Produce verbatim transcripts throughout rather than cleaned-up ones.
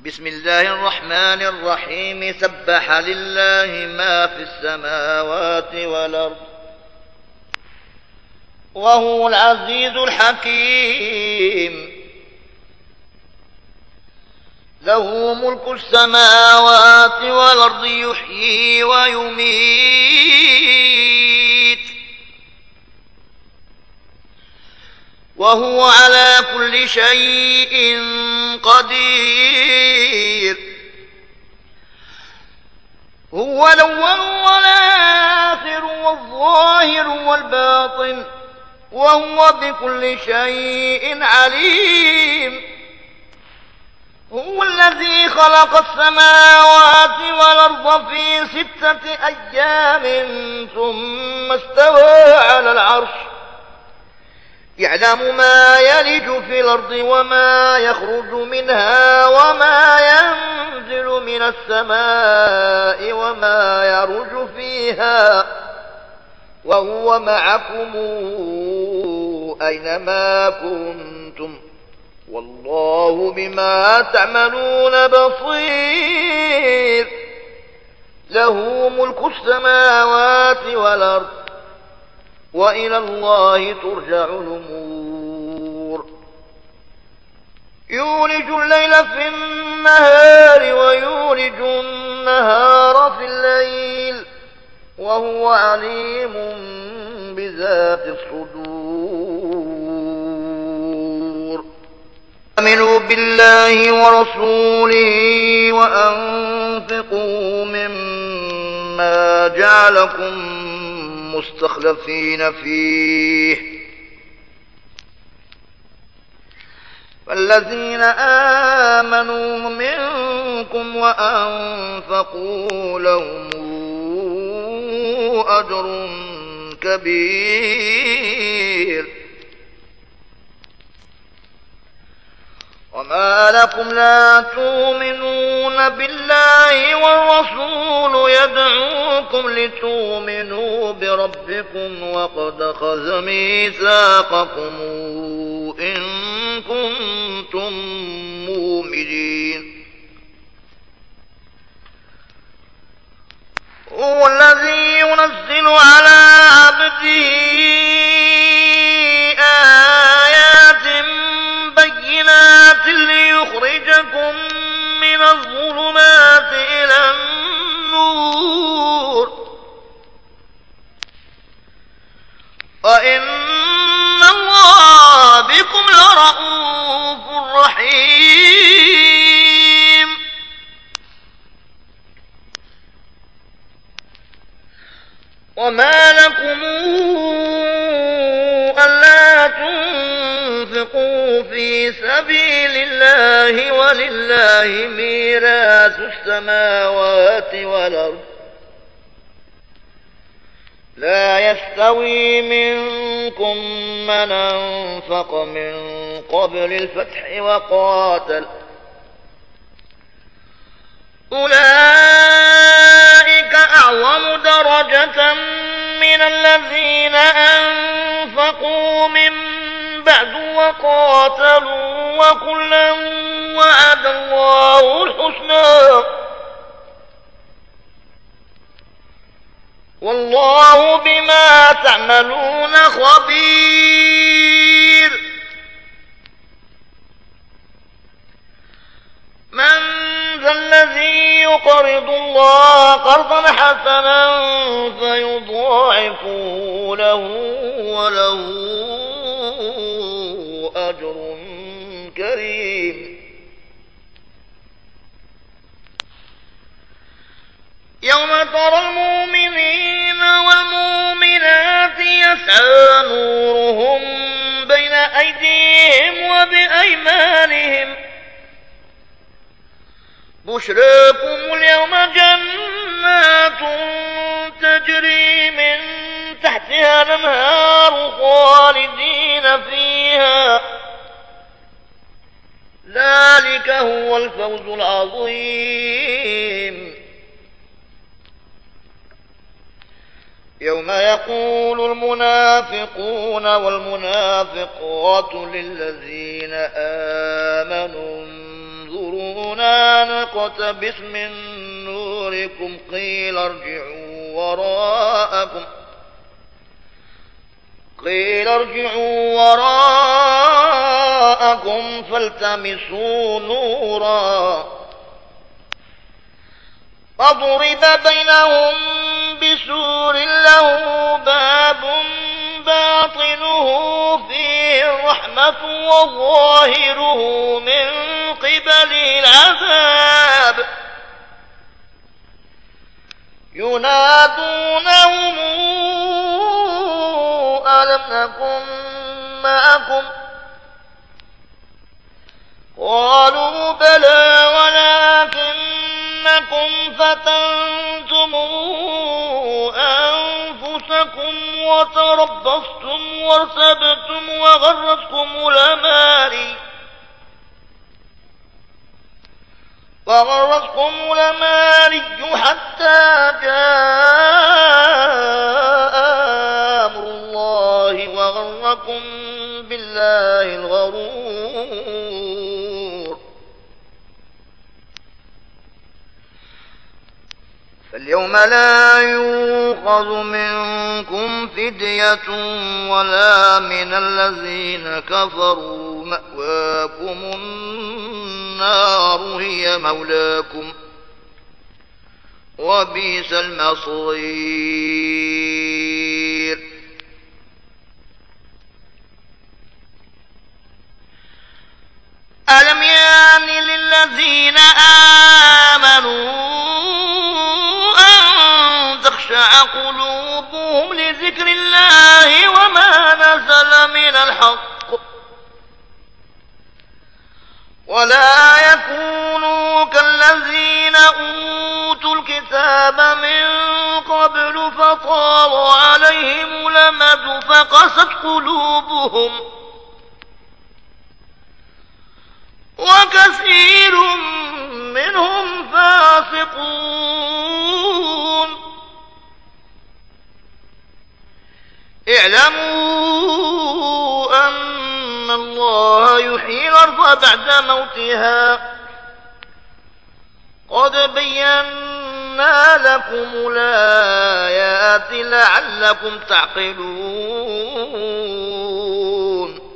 بسم الله الرحمن الرحيم سبح لله ما في السماوات والأرض وهو العزيز الحكيم له ملك السماوات والأرض يحيي ويميت وهو على كل شيء قدير هو الأول والآخر والظاهر والباطن وهو بكل شيء عليم هو الذي خلق السماوات والأرض في ستة أيام ثم استوى على العرش يعلم ما يلج في الأرض وما يخرج منها وما ينزل من السماء وما يعرج فيها وهو معكم أينما كنتم والله بما تعملون بصير له ملك السماوات والأرض وإلى الله ترجع الأمور يولج الليل في النهار ويولج النهار في الليل وهو عليم بذات الصدور آمنوا بالله ورسوله وأنفقوا مما جعلكم مستخلفين فيه فالذين آمنوا منكم وأنفقوا لهم أجر كبير وما لكم لا تؤمنون بالله والرسول يدعوكم لتؤمنوا بربكم وقد أخذ ميثاقكم إن كنتم مؤمنين هو الذي ينزل على عبده آيات بينات ليخرجكم من الظلمات إلى النور وإن الله بكم لرءوف رحيم وما لكم ألا تنفقوا في سبيل الله ولله ميراث السماوات والأرض لا يستوي منكم من أنفق من قبل الفتح وقاتل أولئك أعظم درجة من الذين أنفقوا من بعد وقاتلوا وكلا وعد الله الحسنى والله بما تعملون خبير من ذا الذي يقرض الله قرضا حسنا فيضاعفه له وله أجر كريم يوم ترى المؤمنين والمؤمنات يسعى نورهم بين أيديهم وبأيمانهم بشراكم اليوم جنات تجري من تحتها الأنهار خالدين فيها ذلك هو الفوز العظيم يوم يقول المنافقون والمنافقات للذين آمنوا انظرونا نقتبس من نوركم قيل ارجعوا وراءكم قيل ارجعوا وراءكم فالتمسوا نورا فضرب بينهم بسور له باب باطنه فيه الرحمة وظاهره من قبله العذاب ينادونهم ألم نكن معكم قالوا بلى ولكنكم فتنتم أنفسكم وتربصتم وارتبتم وغرتكم الأماني وغرتكم الأماني حتى جاء أمر الله وغركم بالله الغرور فاليوم لا يؤخذ منكم فدية ولا من الذين كفروا مأواكم النار هي مولاكم وبئس المصير ألم يان للذين آمنوا تخشع قلوبهم لذكر الله وما نزل من الحق ولا يكونوا كالذين أوتوا الكتاب من قبل فطال عليهم الأمد فقست قلوبهم وكثير منهم فاسقون اعلموا أن الله يحيي الأرض بعد موتها قد بينا لكم الآيات لعلكم تعقلون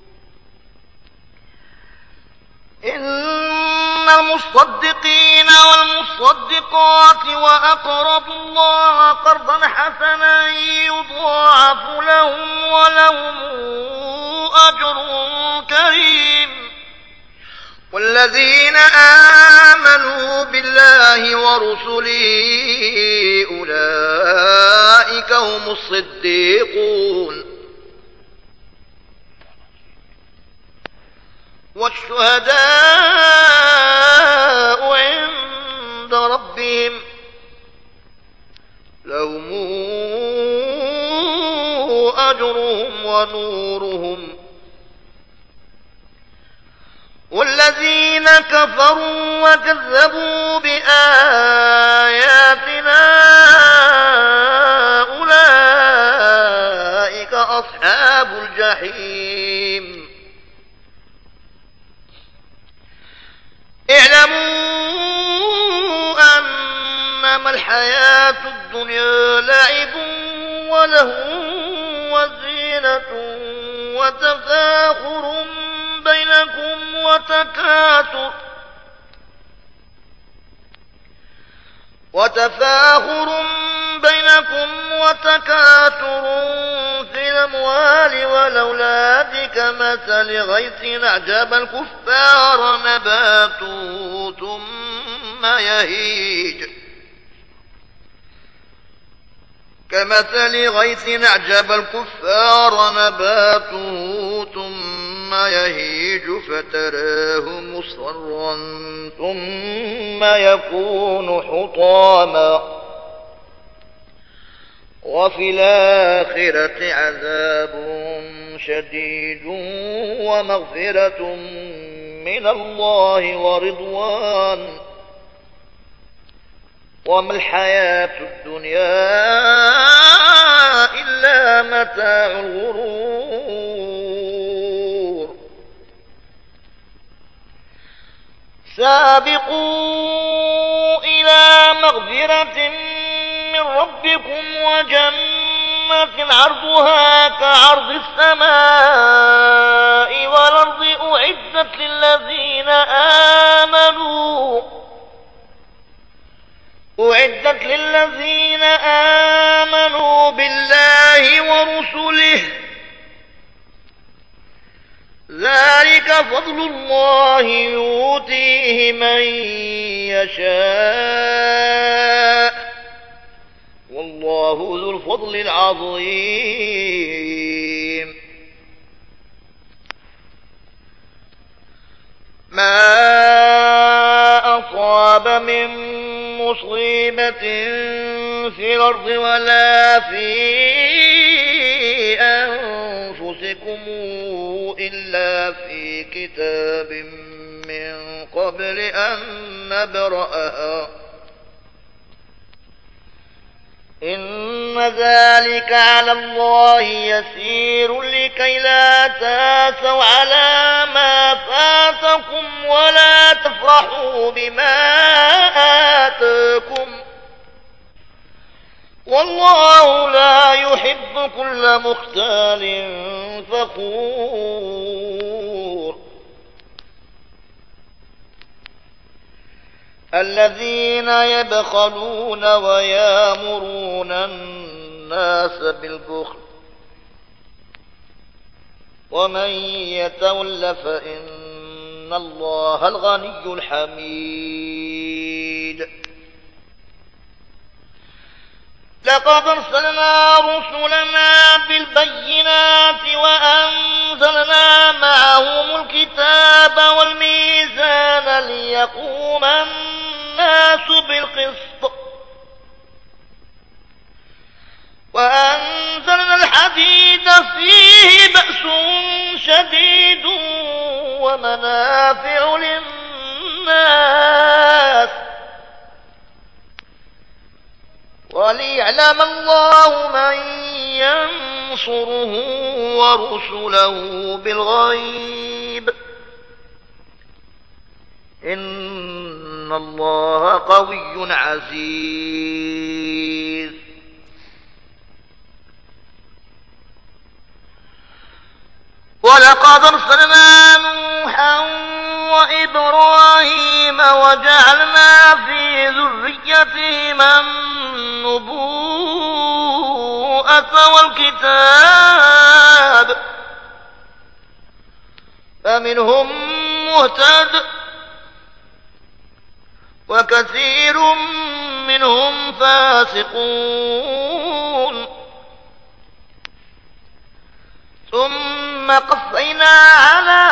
إن المصدقين والمصدقات وأقرضوا الله قرضا حسنا يضاعف لهم ولهم أجر كريم والذين آمنوا بالله ورسله أولئك هم الصديقون والشهداء عند ربهم لهم أجرهم ونورهم والذين كفروا وكذبوا بآياتنا أولئك أصحاب الجحيم اعلموا أنما الحياة الدنيا لعب وله وزينة وتفاخر بينكم وتكاثر وتفاخر بينكم وتكاثر في الأموال والأولاد كمثل غيث أعجب الكفار نباته ثم يهيج كمثل غيث أعجب الكفار نباته ثم يهيج فتراه مصفرا ثم يكون حطاما وفي الآخرة عذاب شديد ومغفرة من الله ورضوان وما الحياة الدنيا إلا متاع الغرور سابقوا إلى مغفرة من ربكم وجنة عرضها كعرض السماء والأرض أعدت للذين آمنوا أعدت للذين آمنوا بالله ورسله ذلك فضل الله يؤتيه من يشاء والله ذو الفضل العظيم. ما أصاب من مصيبة في الأرض ولا في أنفسكم إلا في كتاب من قبل أن نبرأها إن ذلك على الله يسير لكي لا تاسوا على ما فاتكم ولا تفرحوا بما آتاكم والله لا يحب كل مختال فخور. الذين يبخلون ويامرون الناس بالبخل ومن يتول فإن الله الغني الحميد. لقد أرسلنا رسلنا بالبينات وأنزلنا معهم الكتاب والميزان ليقوم الناس بالقسط وأنزلنا الحديد فيه بأس شديد ومنافع للناس وليعلم الله من ينصره ورسله بالغيب إن الله قوي عزيز. ولقد أرسلنا نوحا وإبراهيم وجعلنا في ذريتهما النبوءة والكتاب فمنهم مهتد وكثير منهم فاسقون. ثم قفينا على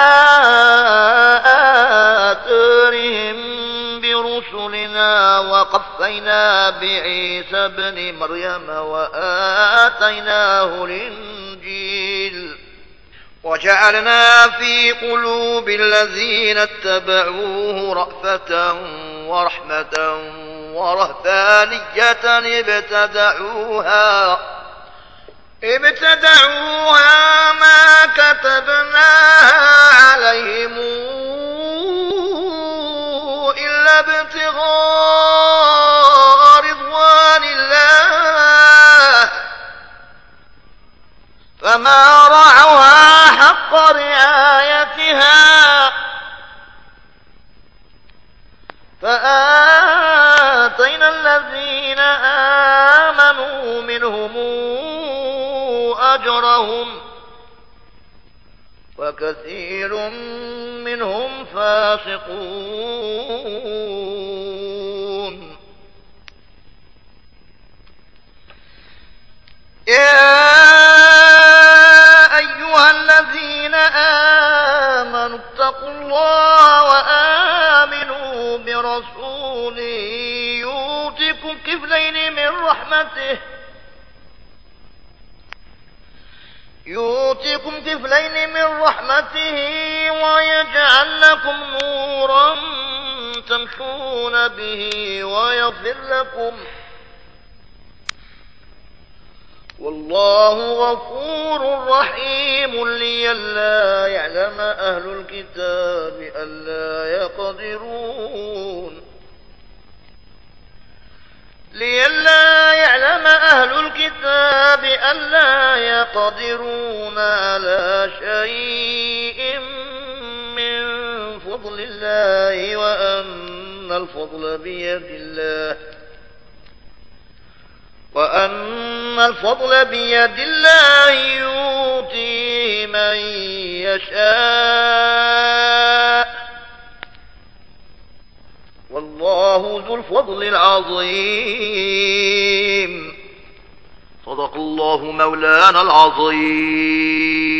آثارهم برسلنا وقفينا بعيسى ابن مريم وآتيناه الإنجيل وجعلنا في قلوب الذين اتبعوه رأفة ورحمة ورهبانية ابتدعوها ابتدعوها ما كتبناها عليهم إلا ابتغاء رضوان الله فما رعوها حق رعايتها فآتينا الذين آمنوا منهم أجرهم وكثير منهم فاسقون. يا أيها الذين آمنوا اتقوا الله وآمنوا برسوله يؤتكم كفلين من رحمته يؤتكم كفلين من رحمته ويجعل لكم نورا تمشون به ويغفر لكم والله غفور رحيم لئلا يعلم أهل الكتاب ألا يقدرون لئلا يعلم أهل الكتاب ألا يقدرون على شيء من فضل الله وأن الفضل بيد الله وأن الفضل بيد الله يؤتيه من يشاء والله ذو الفضل العظيم. صدق الله مولانا العظيم.